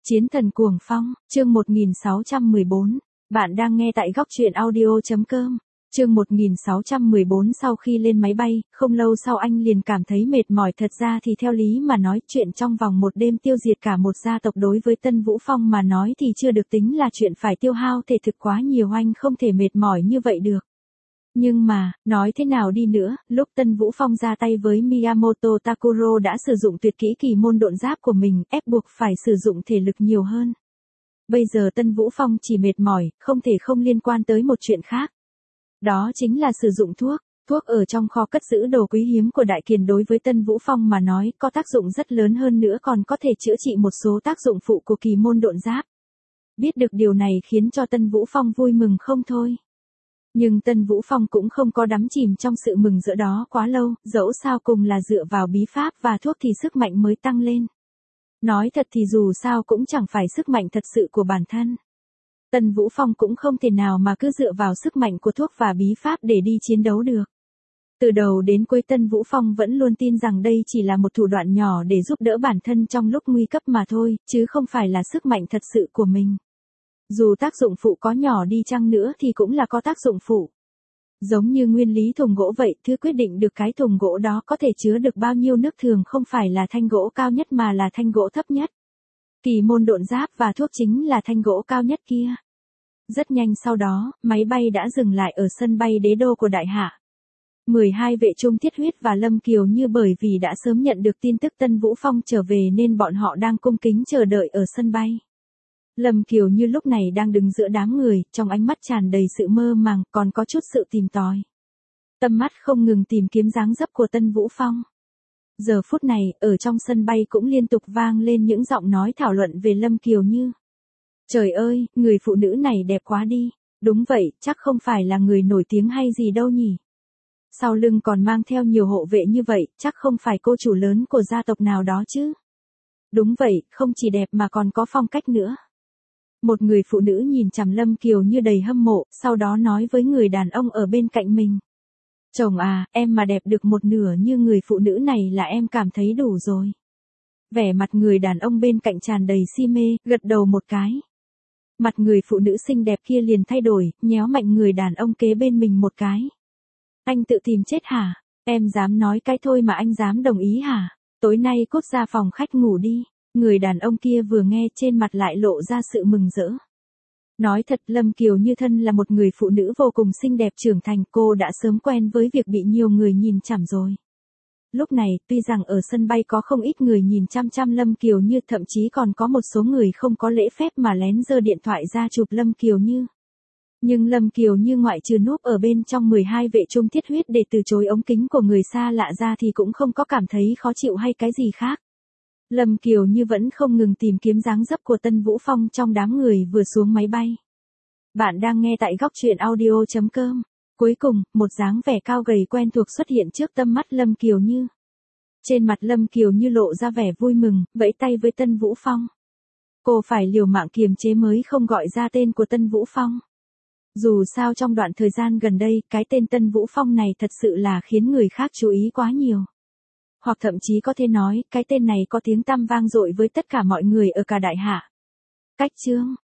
Chiến thần cuồng phong, chương 1614. Bạn đang nghe tại góc truyện audio.com. Chương 1614. Sau khi lên máy bay, không lâu sau anh liền cảm thấy mệt mỏi. Thật ra thì theo lý mà nói, chuyện trong vòng một đêm tiêu diệt cả một gia tộc đối với Tân Vũ Phong mà nói thì chưa được tính là chuyện phải tiêu hao thể thực quá nhiều, anh không thể mệt mỏi như vậy được. Nhưng mà, nói thế nào đi nữa, lúc Tân Vũ Phong ra tay với Miyamoto Takuro đã sử dụng tuyệt kỹ kỳ môn độn giáp của mình, ép buộc phải sử dụng thể lực nhiều hơn. Bây giờ Tân Vũ Phong chỉ mệt mỏi, không thể không liên quan tới một chuyện khác. Đó chính là sử dụng thuốc. Thuốc ở trong kho cất giữ đồ quý hiếm của Đại Kiền đối với Tân Vũ Phong mà nói có tác dụng rất lớn, hơn nữa còn có thể chữa trị một số tác dụng phụ của kỳ môn độn giáp. Biết được điều này khiến cho Tân Vũ Phong vui mừng không thôi. Nhưng Tân Vũ Phong cũng không có đắm chìm trong sự mừng rỡ đó quá lâu, dẫu sao cùng là dựa vào bí pháp và thuốc thì sức mạnh mới tăng lên. Nói thật thì dù sao cũng chẳng phải sức mạnh thật sự của bản thân. Tân Vũ Phong cũng không thể nào mà cứ dựa vào sức mạnh của thuốc và bí pháp để đi chiến đấu được. Từ đầu đến cuối Tân Vũ Phong vẫn luôn tin rằng đây chỉ là một thủ đoạn nhỏ để giúp đỡ bản thân trong lúc nguy cấp mà thôi, chứ không phải là sức mạnh thật sự của mình. Dù tác dụng phụ có nhỏ đi chăng nữa thì cũng là có tác dụng phụ. Giống như nguyên lý thùng gỗ vậy, thứ quyết định được cái thùng gỗ đó có thể chứa được bao nhiêu nước thường không phải là thanh gỗ cao nhất mà là thanh gỗ thấp nhất. Kỳ môn độn giáp và thuốc chính là thanh gỗ cao nhất kia. Rất nhanh sau đó, máy bay đã dừng lại ở sân bay đế đô của Đại Hạ. 12 vệ trung Thiết Huyết và Lâm Kiều Như bởi vì đã sớm nhận được tin tức Tân Vũ Phong trở về nên bọn họ đang cung kính chờ đợi ở sân bay. Lâm Kiều Như lúc này đang đứng giữa đám người, trong ánh mắt tràn đầy sự mơ màng, còn có chút sự tìm tòi. Tâm mắt không ngừng tìm kiếm dáng dấp của Tân Vũ Phong. Giờ phút này, ở trong sân bay cũng liên tục vang lên những giọng nói thảo luận về Lâm Kiều Như. Trời ơi, người phụ nữ này đẹp quá đi. Đúng vậy, chắc không phải là người nổi tiếng hay gì đâu nhỉ. Sau lưng còn mang theo nhiều hộ vệ như vậy, chắc không phải cô chủ lớn của gia tộc nào đó chứ. Đúng vậy, không chỉ đẹp mà còn có phong cách nữa. Một người phụ nữ nhìn chằm Lâm Kiều Như đầy hâm mộ, sau đó nói với người đàn ông ở bên cạnh mình. Chồng à, em mà đẹp được một nửa như người phụ nữ này là em cảm thấy đủ rồi. Vẻ mặt người đàn ông bên cạnh tràn đầy si mê, gật đầu một cái. Mặt người phụ nữ xinh đẹp kia liền thay đổi, nhéo mạnh người đàn ông kế bên mình một cái. Anh tự tìm chết hả? Em dám nói cái thôi mà anh dám đồng ý hả? Tối nay cút ra phòng khách ngủ đi. Người đàn ông kia vừa nghe trên mặt lại lộ ra sự mừng rỡ. Nói thật, Lâm Kiều Như thân là một người phụ nữ vô cùng xinh đẹp trưởng thành, cô đã sớm quen với việc bị nhiều người nhìn chằm rồi. Lúc này, tuy rằng ở sân bay có không ít người nhìn chăm chăm Lâm Kiều Như, thậm chí còn có một số người không có lễ phép mà lén giơ điện thoại ra chụp Lâm Kiều Như. Nhưng Lâm Kiều Như ngoại trừ núp ở bên trong 12 vệ trung Thiết Huyết để từ chối ống kính của người xa lạ ra thì cũng không có cảm thấy khó chịu hay cái gì khác. Lâm Kiều Như vẫn không ngừng tìm kiếm dáng dấp của Tân Vũ Phong trong đám người vừa xuống máy bay. Bạn đang nghe tại góc truyện audio.com. Cuối cùng, một dáng vẻ cao gầy quen thuộc xuất hiện trước tâm mắt Lâm Kiều Như. Trên mặt Lâm Kiều Như lộ ra vẻ vui mừng, vẫy tay với Tân Vũ Phong. Cô phải liều mạng kiềm chế mới không gọi ra tên của Tân Vũ Phong. Dù sao trong đoạn thời gian gần đây, cái tên Tân Vũ Phong này thật sự là khiến người khác chú ý quá nhiều. Hoặc thậm chí có thể nói, cái tên này có tiếng tăm vang dội với tất cả mọi người ở cả Đại Hạ. Cách chương